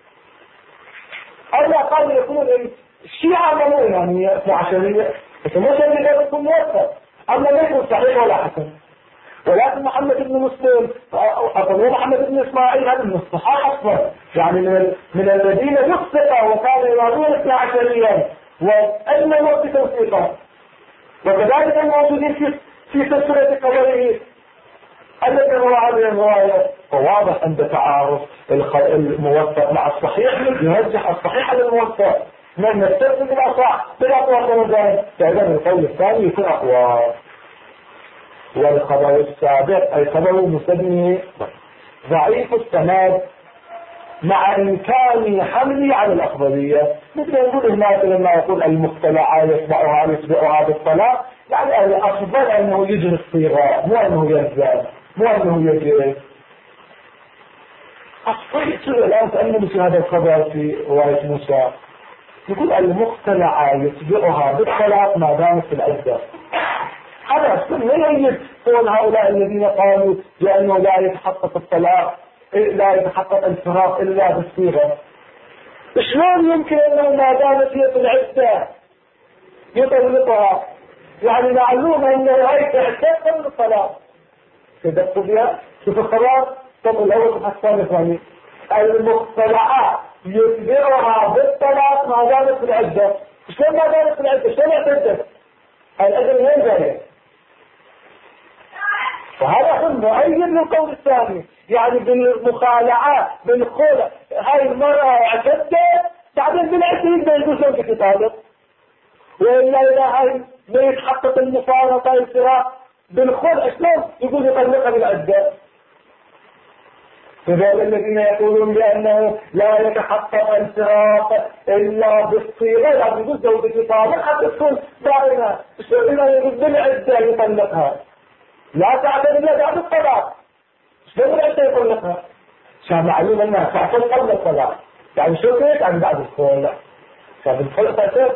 الله قال يكونون الشيعة ممنون يعني 12 فمش اللي يكون موثق أما لا يكون صحيح ولا حسن. ولكن محمد بن مسلم أو محمد بن إسماعيل هذا من الصحاح أصلا، يعني من الذين يصدق وكان يرون 12 وأجمل وقت توثيقه. وكذلك الموجودين في سلسلة قبره الذي روى هذه الرواية. فواضح عند تعارض الموثق مع الصحيح يرجح الصحيح على الموثق، من نستخدم بالأصح بالأقوى رمضان، فإذا القول الثاني يكون أقوى. والخبر السابق أي خبر مسلم ضعيف السند مع إمكان حمله على الأفضلية، مثل يقول هناك لما يقول المختلعة يتبعها بالطلاق، يعني الأفضل أنه يجري الصيغة مو أنه يلزم مو أنه يجري. أصبحت الآن تأمل في هذا الخبر في رواية موسى، يقول المختلعة يتبعها بالطلاق ما دامت في العدة. هذا لا يجب قول هؤلاء الذين قالوا بأنه لا يتحقق الطلاق لا يتحقق الفراق إلا بالصيغة. شلون يمكن أنه ما دامت هي في العدة يطلقها؟ يعني معلوم أن هي تعتد قبل الطلاق. تدقوا بها شوف الخبر طب الأول الثاني الثاني المختلعات يتبعها بالطلاق ما دامت في العدة. شلون ما دامت في العدة؟ شلون اعتدت؟ الأجل وين جاي؟ وهذا هو مؤيد للقول الثاني، يعني بالمخالعات بالخلع هاي المرأة اعتدت بعدين بالعدة يبدأ يقول زوجك يطالق، وإلا إذا هاي ما يتحقق المفارقة الفراق بالخلع شلون يقول يطلقها بالعدة؟ فذلك الذين يقولون بأنه لا يتحقق الفراق إلا بالصيغة يعني يقول زوجك يطالق حتى تكون دائما إلا يقول بالعدة يطلقها لا تعتد إلا بعد الطلاق. شلون بالعدة يطلقها؟ عشان معلوم أنها تعتد قبل الطلاق، يعني شو كيف عن بعد الخلع؟ فبالخلع تعتد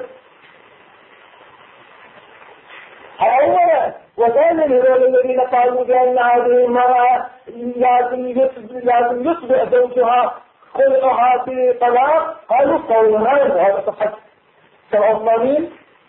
أولا. وثانيا هذول الذين قالوا بأن هذه المرأة لازم يصبح زوجها خلقها في طلاق، قالوا قولنا وهذا صحة 87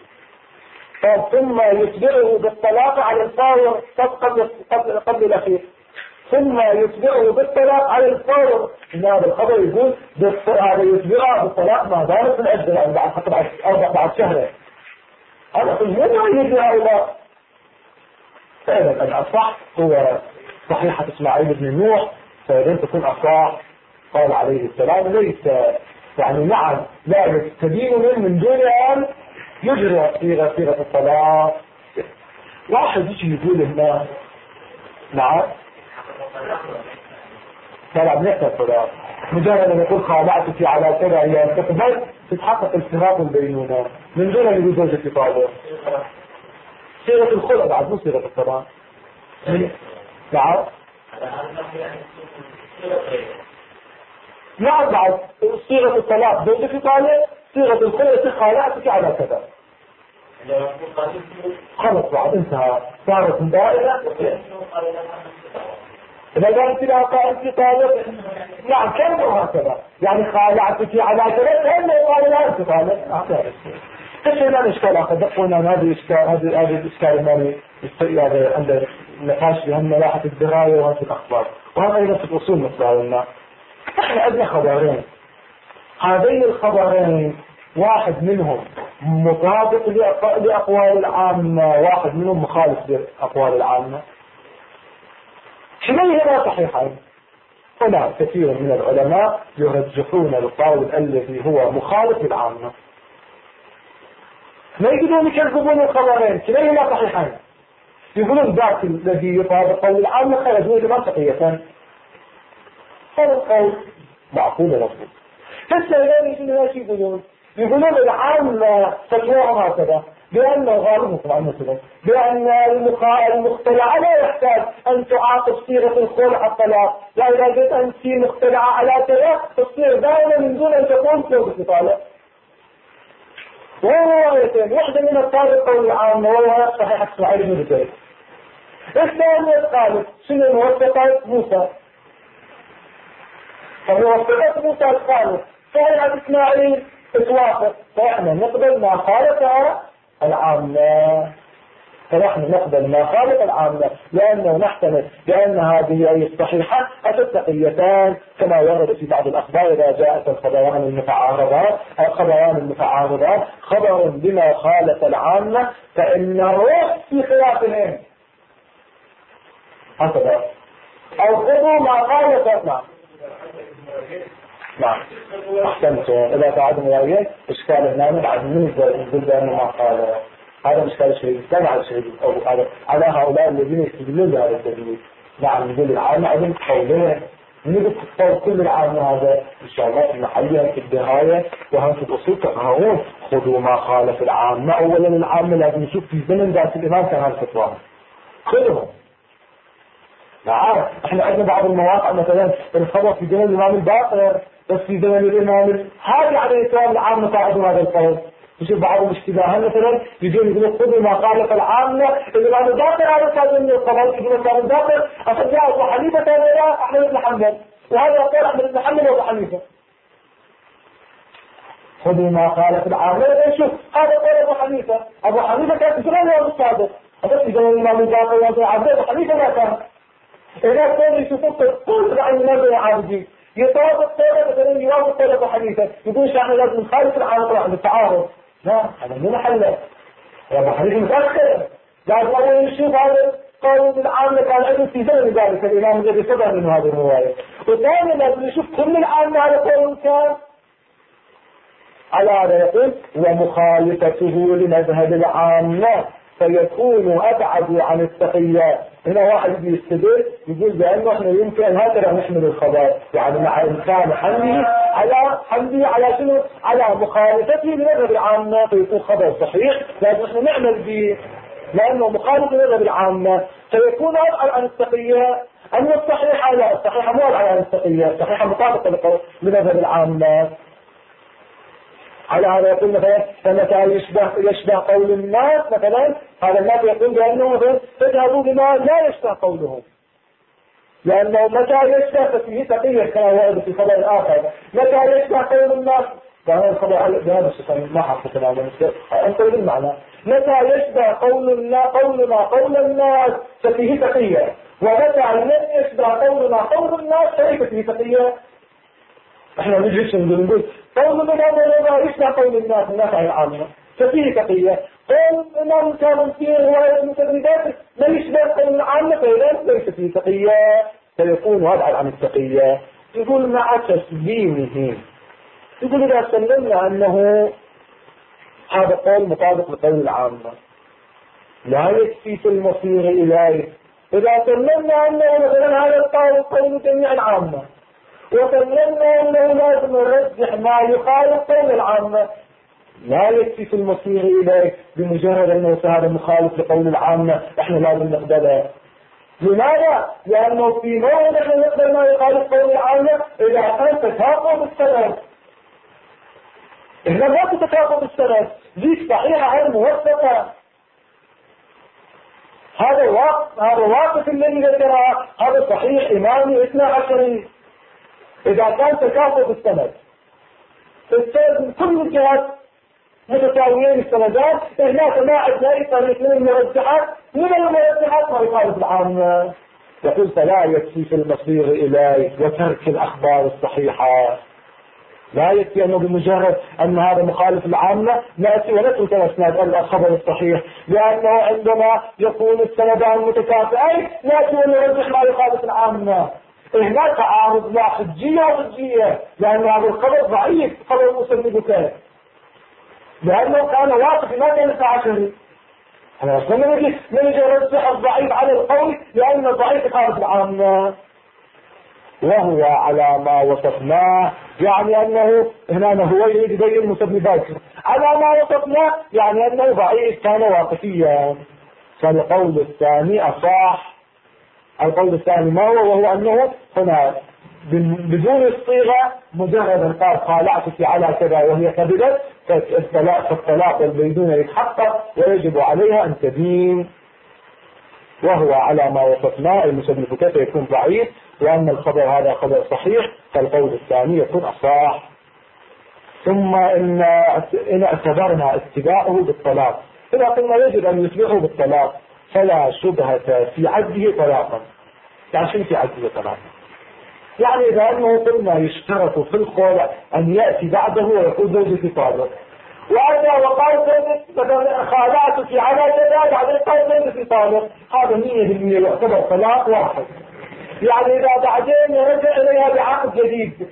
ثم يتبعه بالطلاق على الفور قبل الأخير، ثم يتبعه بالطلاق على الفور. هذا الخبر يقول هذا يتبعه بالطلاق ما دامت في العدة يعني بعد شهر. هذا في المهم يجي هؤلاء. فإذا الأصح هو صحيحة إسماعيل بن نوح، فإذا تكون أصح قال عليه السلام ليس يعني نعم لا يستدين من دون أن يجري صيغة الطلاق. واحد يجي يقول هنا نعم لا بنحن الطلاق مجرد أن يقول خالعتك على كذا هي تقبل تتحقق الفراق البينونة من دون أن يقول زوجك يطالق. صيغة الخلع بعد مو صيغة الطلاق. نعم نعم بعد صيغة الطلاق زوجك يطالق، صيغة الخلع خالعتك على كذا خلص بعد انتهى صارت دائرة. إذا قالت لها قائلتي طالق نعم كم وهكذا يعني خالعتك على كذا كأنه قال لا أنت طالق. ايش هنا الاشكال اخر دقونا هذا الاشكال المالي عند النقاش بهم ملاحة الدراية وهذه الاخبار، وهذا ايضا في الاصول مثلا احنا عندنا خبرين، هذين الخبرين واحد منهم مطابق لاقوال العامة، واحد منهم مخالف لاقوال العامة. كليهما صحيحين. هنا كثير من العلماء يرجحون القول الذي هو مخالف للعامة، ما يقدرون يكذبون الخبرين كليهما صحيحين، يقولون ذاك الذي يطابق قول العامة خرج من منطقية هذا القول معقول مضبوط. هسه الآن يجون شو يقولون العامة فتواهم هكذا بأن غالبا طبعا مثلا بأن المختلعة لا يحتاج أن تعاقب صيغة الخلع الطلاق، لا إذا جئت أن تصير مختلعة على كذا تصير دائما من دون أن تكون زوجة الطلاق. وهو روايتين، واحدة من الطالب قول العامة وهو صحيح إسماعيل بن زيد. الثانية قالت شنو موثقات موسى، فموثقات موسى قالت صحيح إسماعيل اتوافق، فإحنا نقبل ما خالفها العامة، فنحن نقبل ما خالف العامة لأنه نحتمل بأن هذه أي الصحيحة التقيتان كما ورد في بعض الأخبار إذا جاءت الخبران المتعارضات خبر بما خالف العامة فإن الروح في خلافهم هكذا، أو خذوا ما خالف. نعم أحسنتم. إذا تعدم رأيين إشكال هنا بعد من يقول بأنه ما قال هذا مشكلة الشهيد الثاني على الشهيد على هؤلاء الذين يستدلون بهذا الدليل. نعم نقول العامة عدم قولين نقول تختار كل العامة هذا إن شاء الله في محلها في النهاية وهم في الأصول تقرؤون خذوا ما خالف العامة. أولا العامة لازم نشوف في زمن ذات الإمام كان هالفتوى خذهم. نعم احنا عندنا بعض المواقع مثلا الخبر في زمن الإمام الباقر بس في زمن الإمام هذا عليه السلام العامة تعرضون هذا القول. يشوف بعض الاشتباهات مثلا يجون يقولوا خذوا ما خالف العامة الإمام الباقر هذا كان من القبر يقولوا الإمام الباقر أخذ جاء أبو حنيفة كان يرى أحمد بن حنبل وهذا يقول أحمد بن حنبل وأبو حنيفة خذوا ما خالف العامة. شوف هذا قول أبو حنيفة كان في زمن الإمام الصادق هذا في زمن الإمام الباقر وأبو حنيفة ما كان. إذا كانوا يشوفوا كل عن النبي العابدين يطابق طلب مثلا يوافق طلب أبو حنيفة يقول احنا لازم نخالف العامة عند التعارض. لا هذا مو محله. أبو حنيفة متأخر لازم أول نشوف هذا قانون العامة كان عنده في زمن ذلك الإمام الذي صدر من هذه الرواية. وثانيا لازم نشوف كل العامة على قانون كان على هذا يقول ومخالفته لمذهب العامة فيكون أبعد عن التقيات. هنا واحد يستدل يقول بأنه احنا يمكن هكذا نحمل الخبر يعني مع إمكان حمله على شنو؟ على مخالفته لمذهب العامة فيكون خبر صحيح لازم احنا نعمل به لأنه مخالف لمذهب العامة فيكون أبعد عن التقيات. أما الصحيحة لا الصحيحة مو أبعد عن التقيات الصحيحة مطابقة لمذهب العامة. على هذا يقول مثلا فمتى يشبه قول الناس مثلا هذا الناس يقول بأنه مثلا تذهبوا بما لا يشبه قولهم لأنه متى يشبه ففيه تقية كما ورد في خبر آخر متى يشبه قول الناس فهذا الخبر بهذا الشيء ما حقق هذا أنقل المعنى متى يشبه قولنا قول الناس ففيه تقية ومتى لم يشبه قولنا قول الناس ففيه تقية. احنا نجلس نقول قول الإمام لا يشبه قول الناس عن العامة ففيه تقية. قول الإمام كان فيه رواية المتدرجات لا يشبه قول العامة فليس فيه تقية فيكون أبعد عن التقية. يقول مع تسليمه يقول إذا سلمنا أنه هذا قول مطابق لقول العامة لا يكفي في المصير إليه. إذا سلمنا أنه مثلا هذا القول قول جميع العامة وسلمنا أنه لازم نرجح ما يخالف قول العامة لا يكفي في المصير إليه بمجرد أنه هذا مخالف لقول العامة احنا لازم نقبله. لماذا؟ لأنه في موضع نحن نقبل ما يخالف قول العامة إذا كان تكافؤ بالسند. إذا ما تتكافؤ بالسند ذيك صحيحة غير موثقة هذا واقف الذي ذكرها هذا صحيح إمامي 12. إذا كان تكافؤ بالسند السند من كل الجهات متساويين السندات هناك ما عندنا طريق من المرجحات ما يخالف العامة. يقول فلا يكفي في المصير إليه وترك الأخبار الصحيحة. لا يكفي أنه بمجرد أن هذا مخالف العامة نأتي ونترك الأسناد الخبر الصحيح لأنه عندما يكون السندان متكافئين نأتي ونرجح ما يخالف العامة. هناك تعارض لا حجية لأن هذا الخبر ضعيف خبر مسندته لأنه كان واقف ما كان 12. أنا أصلا نجي نرجح الضعيف على القوي لأن الضعيف يخالف العامة. وهو على ما وصفناه، يعني أنه هنا هو يريد يبين مسبب باكر على ما وصفناه، يعني أنه ضعيف كان واقفيا. فالقول الثاني أصح. القول الثاني ما هو؟ وهو أنه هنا بدون الصيغة مجرد قال خالعتك على كذا وهي كذبت، فالطلاق والبينون يتحقق ويجب عليها أن تدين. وهو على ما وصفناه المسبب كيف يكون ضعيف، وأن الخبر هذا خبر صحيح، فالقول الثاني يكون أصح. ثم إن اعتبرنا اتباعه بالطلاق، إذا قلنا يجب أن يتبعه بالطلاق فلا شبهة في عده طلاقا. يعني شو في عده طلاقا؟ يعني إذا أنه قلنا يشترط في الخلع أن يأتي بعده ويقول زوجتي طالق، وأنا وقال زوجتي خالعتك على كذا بعدين قال زوجتي طالق، هذا 100% يعتبر طلاق واحد. يعني إذا بعدين رجع إليها بعقد جديد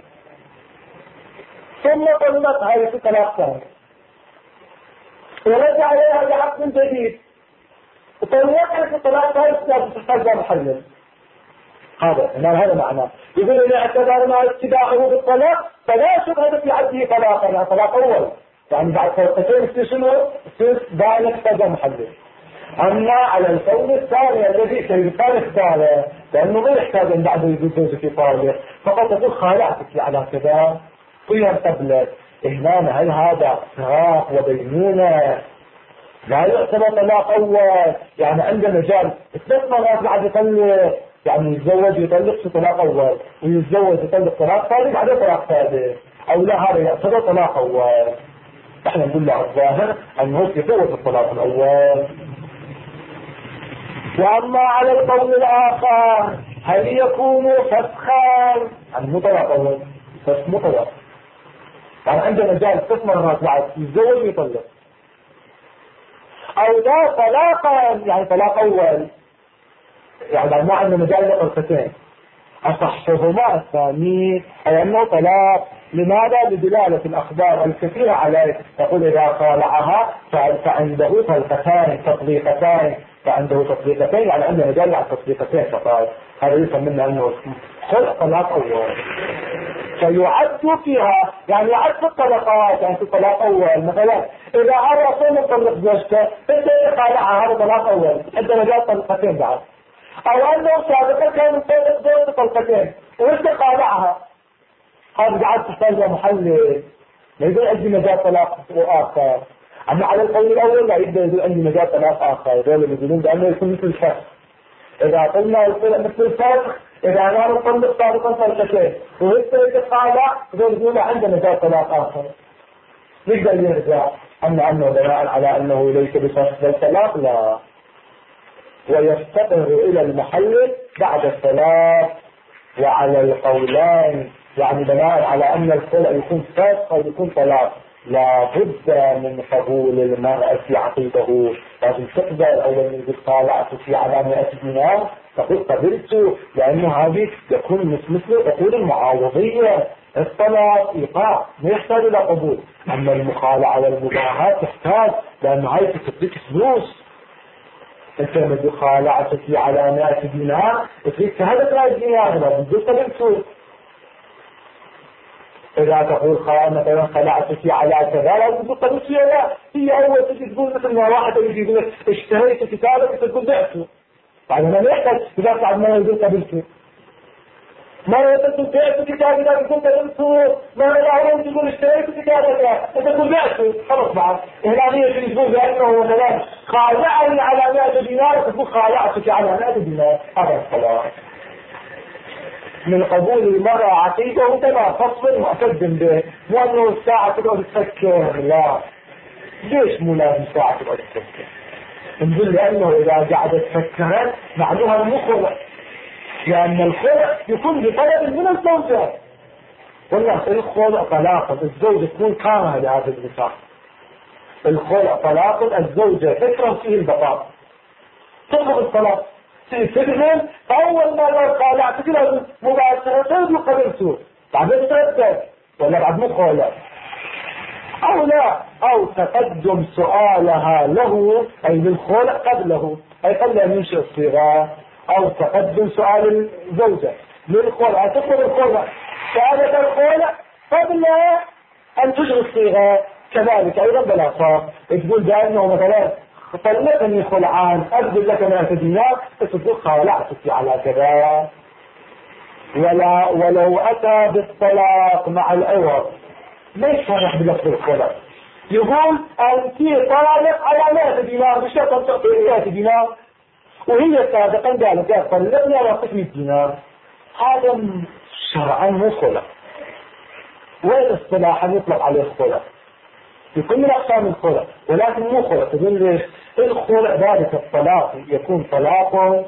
ثم طلقها هذه طلاق ثاني، ورجع إليها بعقد جديد وطلقها في طلاق ثالث لا تحتاج محلل. هذا معناه. يقول إن اعتبرنا اتباعه بالطلاق فلا شبهة في عده طلاقا، يعني طلاق أول، يعني بعد طلقتين استشنوا بالغ كذا محلل. أما على القول الثاني الذي سيقال الثالث لأنه ما يحتاج أن بعده يقول زوجتي طالق، فقط تقول خالعتك على كذا طيب قبلك. هنا هل هذا فراق وبينونة؟ لا يعتبر طلاق أول. يعني عندنا مجال 3 مرات بعد يطلق، يعني يتزوج يطلق في طلاق أول، ويتزوج يطلق طلاق ثاني بعد طلاق ثالث، أو لا هذا يعتبر طلاق أول. احنا نقول له الظاهر أنه في قوة الطلاق الأول. وأما على القول الآخر هل يكون فسخا؟ يعني مو طلاق أول، فسخ مو طلاق. يعني عندنا مجال 3 مرات بعد يتزوج ويطلق، أو لا طلاقا يعني طلاق أول، يعني ما عندنا مجال لطلقتين. أصحهما الثاني أي أنه طلاق. لماذا؟ لدلالة الأخبار الكثيرة عليه. تقول إذا خالعها فعنده طلقتان تطليقتان، فعنده تطليقتين، يعني عنده مجال على التطليقتين فقط. هذا يفهم منه أنه خلق طلاق أول، فيعد فيها يعني يعد في الطلقات. يعني في طلاق أول مثلا إذا عرف مطلق زوجته إذا خالعها هذا طلاق أول، عنده مجال طلقتين بعد. أو أنه سابقا كان مطلق زوجته طلقتين وإنت خالعها، هذا بعد تحتاج محلل، ما يقول عندي مجال طلاق آخر. أما على القول الأول لا يقول عندي مجال طلاق آخر، دول يقولون بأنه يكون مثل الفسخ. إذا قلنا مثل الفسخ إذا أنا مطلق سابقا طلقتين وإنت خالع يقولون عنده مجال طلاق آخر، يقدر يرجع. أما أنه بناء على أنه ليس بفسخ الطلاق لا، ويفتقر إلى المحلل بعد الطلاق. وعلى القولين يعني بناء على أن الخلع يكون فاسق أو يكون طلاق لا بد من قبول المرأة في عقيده. لازم تقبل أول من يقول خالعت في على 100 دينار تقول قبلت، لأنه هذه يكون مثل عقود المعاوضية. الطلاق إيقاع ما يحتاج إلى قبول، أما المخالعة والمباهاة تحتاج، لأنه هاي تديك فلوس. انت لما خالعتك على 100 دينار تريد هذا 100 دينار بدون قبلت. إذا تقول مثلا خلعتك على كذا لا بدون قبلت، لا هي أول تجي تقول مثل ما واحد يجي يقول لك اشتريت كتابك تقول بعته، بعد ما يحتاج إذا بعد ما يقول قبلته. ما تقول بعت كتابك تقول قبلته، ما لا تقول اشتريت كتابك تقول بعته، خلص بعد. هنا هي تقول بأنه مثلا خالعني على 100 دينار تقول خالعتك على 100 دينار، هذا الخلاص. من قبول المرأة عقيدة كما فصل وأقدم به، مو أنه الساعة تقعد تفكر، لا. ليش مو لازم ساعة تقعد تفكر؟ نقول لأنه إذا قعدت تفكرت معنوها المخلع، لأن الخلع يكون بطلب من الزوجة، والله الخلع طلاق الزوجة تكون كارهة لهذا النكاح. الخلع طلاق الزوجة تكره فيه البقاء، تطلق الطلاق تفهم. أول ما لو خالعت كده مباشرة وقبلته بعدين تردد ولا بعد مخالع، أو لا، أو تقدم سؤالها له أي للخلع قبله، أي قبل أن ينشئ الصغار، أو تقدم سؤال الزوجة للخلع، تطلب الخلع، شهادة الخلع قبل أن تجري الصيغة. كذلك أيضا بالأصح تقول بأنه مثلا طلقني خلعان أبذل لك 100 دينار، تصدق خالعتك على كذا. ولو أتى بالطلاق مع العوض ليش صرح بلفظ الخلع؟ يقول أنت طالق على 100 دينار بشرط أن تعطي 100 دينار، وهي سابقا قالت طلقني على 500 دينار. هذا شرعا مو خلع، وين اصطلاحا يطلق عليه الخلع في كل من أقسام الخلع، ولكن مو خلع. تقول ليش؟ الخلع ذلك الطلاق يكون طلاقا،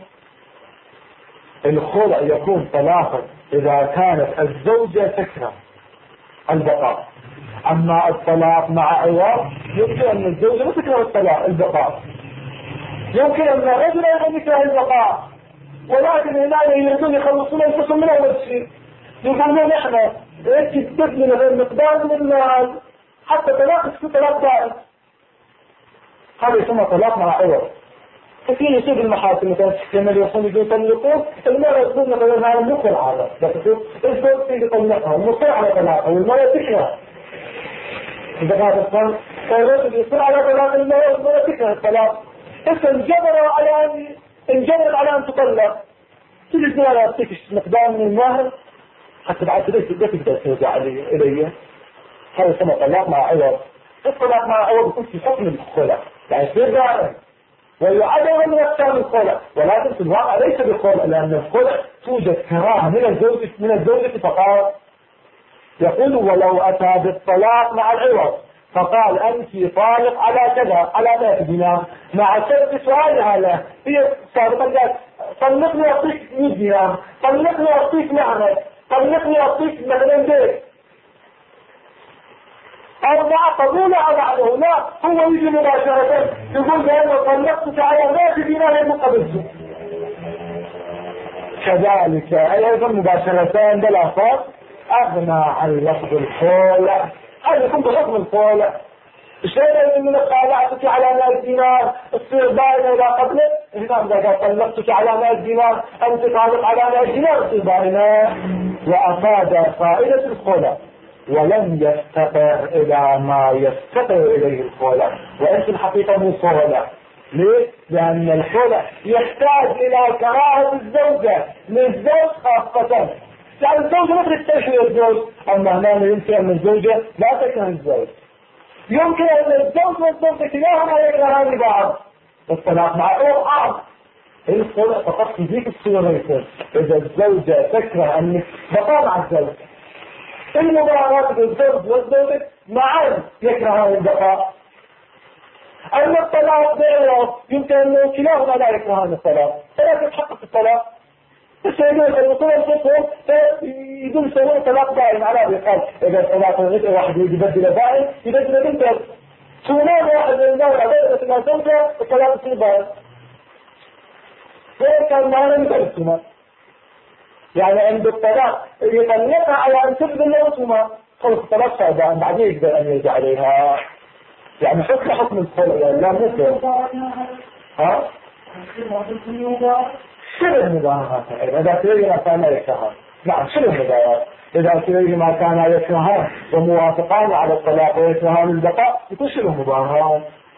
الخلع يكون طلاقا إذا كانت الزوجة تكره البقاء. أما الطلاق مع عوض يمكن أن الزوجة لا تكره الطلاق البقاء، يمكن أن الرجل أيضا يكره البقاء، ولكن هنا يريدون يخلصون أنفسهم من أول شيء. يقولون إحنا تدفن غير مقدار من المال حتى طلاق يكون طلاق دائم. هذا يسمى طلاق مع عوض. كثير يصيب المحاكم مثلا لما يوصلون يطلقون المرأة يقول مثلا هذا مخل هذا، بس الزوج يطلقها المصير على طلاقها والمرأة تكره. إذا كانت الصن الرجل يصير على طلاق المرأة والمرأة تكره الطلاق، إذا انجبرت على أن تطلق، تجد ما يعطيك مقدار من المهر حتى بعد ذلك لا تقدر ترجع إليه. هذا يسمى طلاق مع عوض. الطلاق مع عوض يكون في حكم الخلع، يعني يصير دائم ويعد من أقسام الخلع، ولكن في الواقع ليس بالخلع، لأن الخلع توجد كراهة من الزوجة فقط. يقول ولو أتى بالطلاق مع العوض فقال أنت طالق على كذا على 100 دينار، مع سبب سؤالها له هي سابقا قالت طلقني أعطيك 100 دينار، طلقني أعطيك نعمة، طلقني أعطيك مثلا بيت، أربعة قبولها بعده. لا، هو يجي مباشرة يقول بأنه طلقتك على 100 دينار مقابلته. كذلك أيضا مباشرتان بلا فرق أغنى عن لفظ الخلع. هذا يكون بحكم الخلع. الشيء من خالعتك على 100 دينار تصير باينة إلى قبله. هنا إذا طلقتك على 100 دينار أنت طالق على 100 دينار تصير باينة. وأفاد فائدة الخلع ولم يفتقر إلى ما يفتقر إليه الخلع، وإن في الحقيقة مو خلع. ليه؟ لأن الخلع يحتاج إلى كراهة الزوجة للزوج خاصة. يعني الزوجة ما تستشعر الزوج، أما هنا يمكن أن الزوجة لا تكره الزوج. يمكن أن الزوج والزوجة كلاهما يكرهان بعض. الطلاق مع عوض الخلع فقط في ذيك الصورة يكون إذا الزوجة تكره أن بقاء مع الزوج. المباراة بالزوج والزوجة معا يكرهان البقاء. أما الطلاق بعوض يمكن أن كلاهما لا يكرهان الطلاق، فلا تتحقق الطلاق. السيدون الوصول الصفر يدون سوون طلاق دائم على بيقال إذا الطلاق واحد يبدل دائم يبدل بنته سونان واحد من النوع غير مثل زوجة الطلاق يصير دائم. غير كان معنا مثل السونان، يعني عند الطلاق يطلقها على أن تبدل له سونان خلص الطلاق صار دائم بعدين يقدر أن يرجع عليها. يعني حكم الخلع يعني لا ممكن. ها؟ شبه مباراة إذا تريد ما كان يكرهان. نعم شبه مباراة إذا تريد ما كان يكرهان وموافقان على الطلاق ويكرهان البقاء يكون شبه مباراة.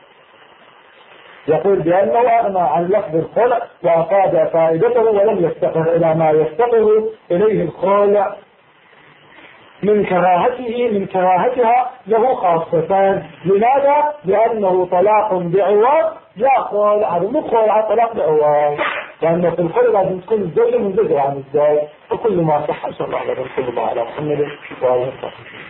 يقول بأنه أغنى عن لفظ الخلع وأفاد فائدته ولم يفتقر إلى ما يفتقر إليه الخلع من كراهتها له خاصة. لماذا؟ لأنه طلاق بعوض لا خلع، هذا مو خلع، طلاق بعوض، لأنه في الخلع لازم تكون الزوجة منزجة عن الزوج وكل ما صح. صلى الله عليه وسلم على محمد وعلى آله وصحبه.